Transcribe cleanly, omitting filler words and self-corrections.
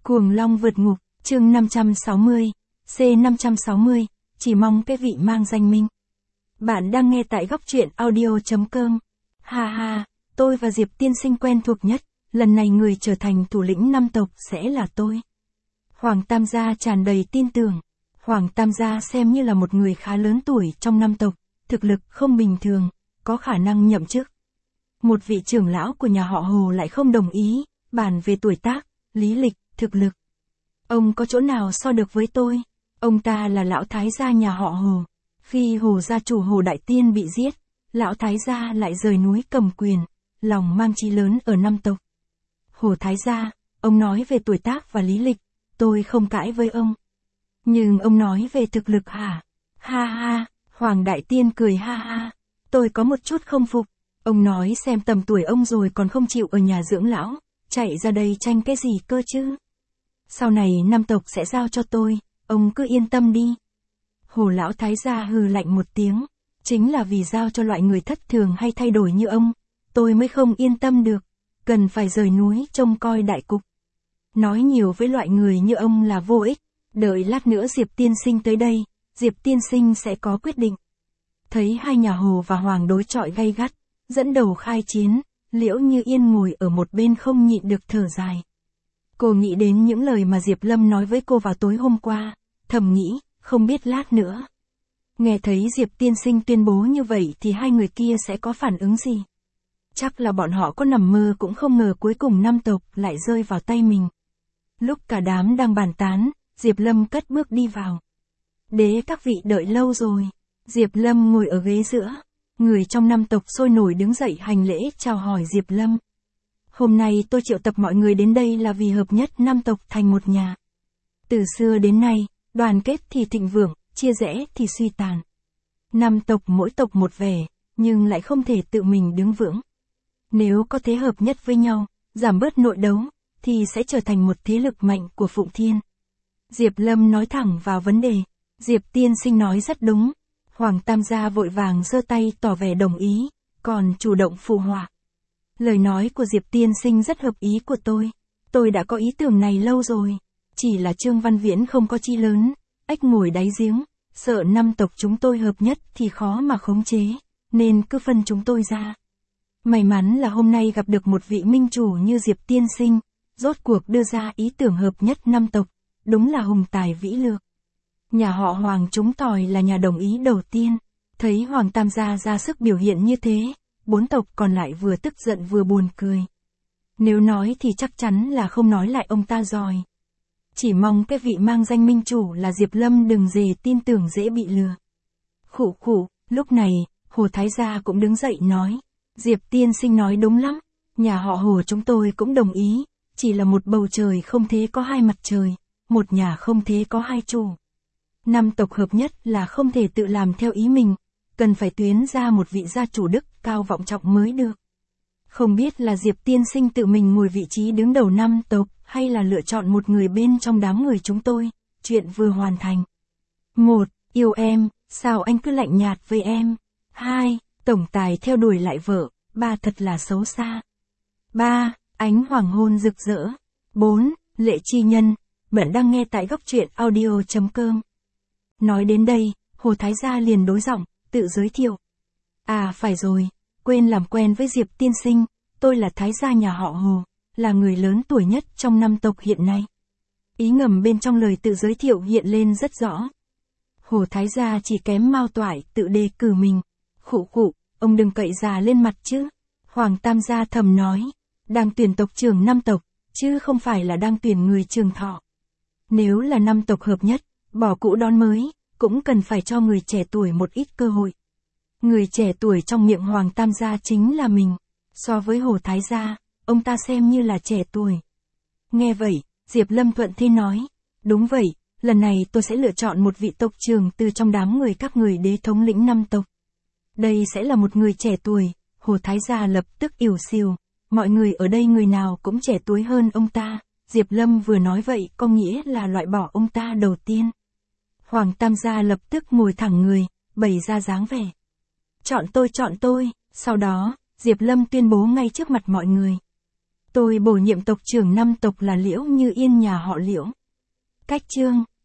Cuồng Long vượt ngục, chương 560, C560, chỉ mong cái vị mang danh minh. Bạn đang nghe tại góc truyện audio.com. Ha ha, tôi và Diệp tiên sinh quen thuộc nhất, lần này người trở thành thủ lĩnh năm tộc sẽ là tôi. Hoàng Tam gia tràn đầy tin tưởng. Hoàng Tam gia xem như là một người khá lớn tuổi trong năm tộc, thực lực không bình thường, có khả năng nhậm chức. Một vị trưởng lão của nhà họ Hồ lại không đồng ý, bàn về tuổi tác, lý lịch, thực lực. Ông có chỗ nào so được với tôi? Ông ta là lão thái gia nhà họ Hồ. Khi Hồ gia chủ Hồ Đại Tiên bị giết, lão thái gia lại rời núi cầm quyền, lòng mang chí lớn ở năm tộc. Hồ thái gia, ông nói về tuổi tác và lý lịch, tôi không cãi với ông. Nhưng ông nói về thực lực hả? Ha ha, Hoàng Đại Tiên cười ha ha. Tôi có một chút không phục. Ông nói xem tầm tuổi ông rồi còn không chịu ở nhà dưỡng lão, chạy ra đây tranh cái gì cơ chứ? Sau này năm tộc sẽ giao cho tôi, ông cứ yên tâm đi. Hồ lão thái gia hừ lạnh một tiếng, chính là vì giao cho loại người thất thường hay thay đổi như ông, tôi mới không yên tâm được, cần phải rời núi trông coi đại cục. Nói nhiều với loại người như ông là vô ích, đợi lát nữa Diệp tiên sinh tới đây, Diệp tiên sinh sẽ có quyết định. Thấy hai nhà Hồ và Hoàng đối chọi gay gắt, dẫn đầu khai chiến, Liễu Như Yên ngồi ở một bên không nhịn được thở dài. Cô nghĩ đến những lời mà Diệp Lâm nói với cô vào tối hôm qua, thầm nghĩ, không biết lát nữa. Nghe thấy Diệp tiên sinh tuyên bố như vậy thì hai người kia sẽ có phản ứng gì? Chắc là bọn họ có nằm mơ cũng không ngờ cuối cùng năm tộc lại rơi vào tay mình. Lúc cả đám đang bàn tán, Diệp Lâm cất bước đi vào. Đế các vị đợi lâu rồi. Diệp Lâm ngồi ở ghế giữa. Người trong năm tộc sôi nổi đứng dậy hành lễ chào hỏi Diệp Lâm. Hôm nay tôi triệu tập mọi người đến đây là vì hợp nhất năm tộc thành một nhà. Từ xưa đến nay, đoàn kết thì thịnh vượng, chia rẽ thì suy tàn. Năm tộc mỗi tộc một vẻ, nhưng lại không thể tự mình đứng vững. Nếu có thể hợp nhất với nhau, giảm bớt nội đấu, thì sẽ trở thành một thế lực mạnh của Phụng Thiên. Diệp Lâm nói thẳng vào vấn đề. Diệp tiên sinh nói rất đúng. Hoàng Tam gia vội vàng giơ tay tỏ vẻ đồng ý, còn chủ động phụ họa. Lời nói của Diệp tiên sinh rất hợp ý của tôi đã có ý tưởng này lâu rồi, chỉ là Trương Văn Viễn không có chi lớn, ếch ngồi đáy giếng, sợ năm tộc chúng tôi hợp nhất thì khó mà khống chế, nên cứ phân chúng tôi ra. May mắn là hôm nay gặp được một vị minh chủ như Diệp tiên sinh, rốt cuộc đưa ra ý tưởng hợp nhất năm tộc, đúng là hùng tài vĩ lược. Nhà họ Hoàng chúng tỏi là nhà đồng ý đầu tiên, thấy Hoàng Tam gia ra sức biểu hiện như thế, bốn tộc còn lại vừa tức giận vừa buồn cười. Nếu nói thì chắc chắn là không nói lại ông ta rồi. Chỉ mong cái vị mang danh minh chủ là Diệp Lâm đừng dè tin tưởng dễ bị lừa. Khụ khụ, lúc này, Hồ Thái gia cũng đứng dậy nói, Diệp tiên sinh nói đúng lắm, nhà họ Hồ chúng tôi cũng đồng ý, chỉ là một bầu trời không thể có hai mặt trời, một nhà không thể có hai chủ. Năm tộc hợp nhất là không thể tự làm theo ý mình, cần phải tuyến ra một vị gia chủ đức cao vọng trọng mới được. Không biết là Diệp tiên sinh tự mình ngồi vị trí đứng đầu năm tộc, hay là lựa chọn một người bên trong đám người chúng tôi, chuyện vừa hoàn thành. 1. Yêu em, sao anh cứ lạnh nhạt với em? 2. Tổng tài theo đuổi lại vợ, 3. Thật là xấu xa. 3. Ánh hoàng hôn rực rỡ. 4. Lệ chi nhân, bạn đang nghe tại góc truyện audio.com. Nói đến đây, Hồ Thái gia liền đối giọng, tự giới thiệu. À phải rồi, quên làm quen với Diệp tiên sinh, tôi là Thái gia nhà họ Hồ, là người lớn tuổi nhất trong năm tộc hiện nay. Ý ngầm bên trong lời tự giới thiệu hiện lên rất rõ. Hồ Thái gia chỉ kém Mao Toại tự đề cử mình. Khụ khụ, ông đừng cậy già lên mặt chứ. Hoàng Tam gia thầm nói, đang tuyển tộc trưởng năm tộc, chứ không phải là đang tuyển người trường thọ. Nếu là năm tộc hợp nhất, bỏ cũ đón mới, cũng cần phải cho người trẻ tuổi một ít cơ hội. Người trẻ tuổi trong miệng Hoàng Tam gia chính là mình. So với Hồ Thái gia, ông ta xem như là trẻ tuổi. Nghe vậy, Diệp Lâm thuận thế nói, đúng vậy, lần này tôi sẽ lựa chọn một vị tộc trưởng từ trong đám người các người đế thống lĩnh năm tộc. Đây sẽ là một người trẻ tuổi. Hồ Thái gia lập tức ỉu xìu, mọi người ở đây người nào cũng trẻ tuổi hơn ông ta. Diệp Lâm vừa nói vậy có nghĩa là loại bỏ ông ta đầu tiên. Hoàng Tam gia lập tức ngồi thẳng người, bày ra dáng vẻ. Chọn tôi. Sau đó, Diệp Lâm tuyên bố ngay trước mặt mọi người. Tôi bổ nhiệm tộc trưởng 5 tộc là Liễu Như Yên nhà họ Liễu. Cách chương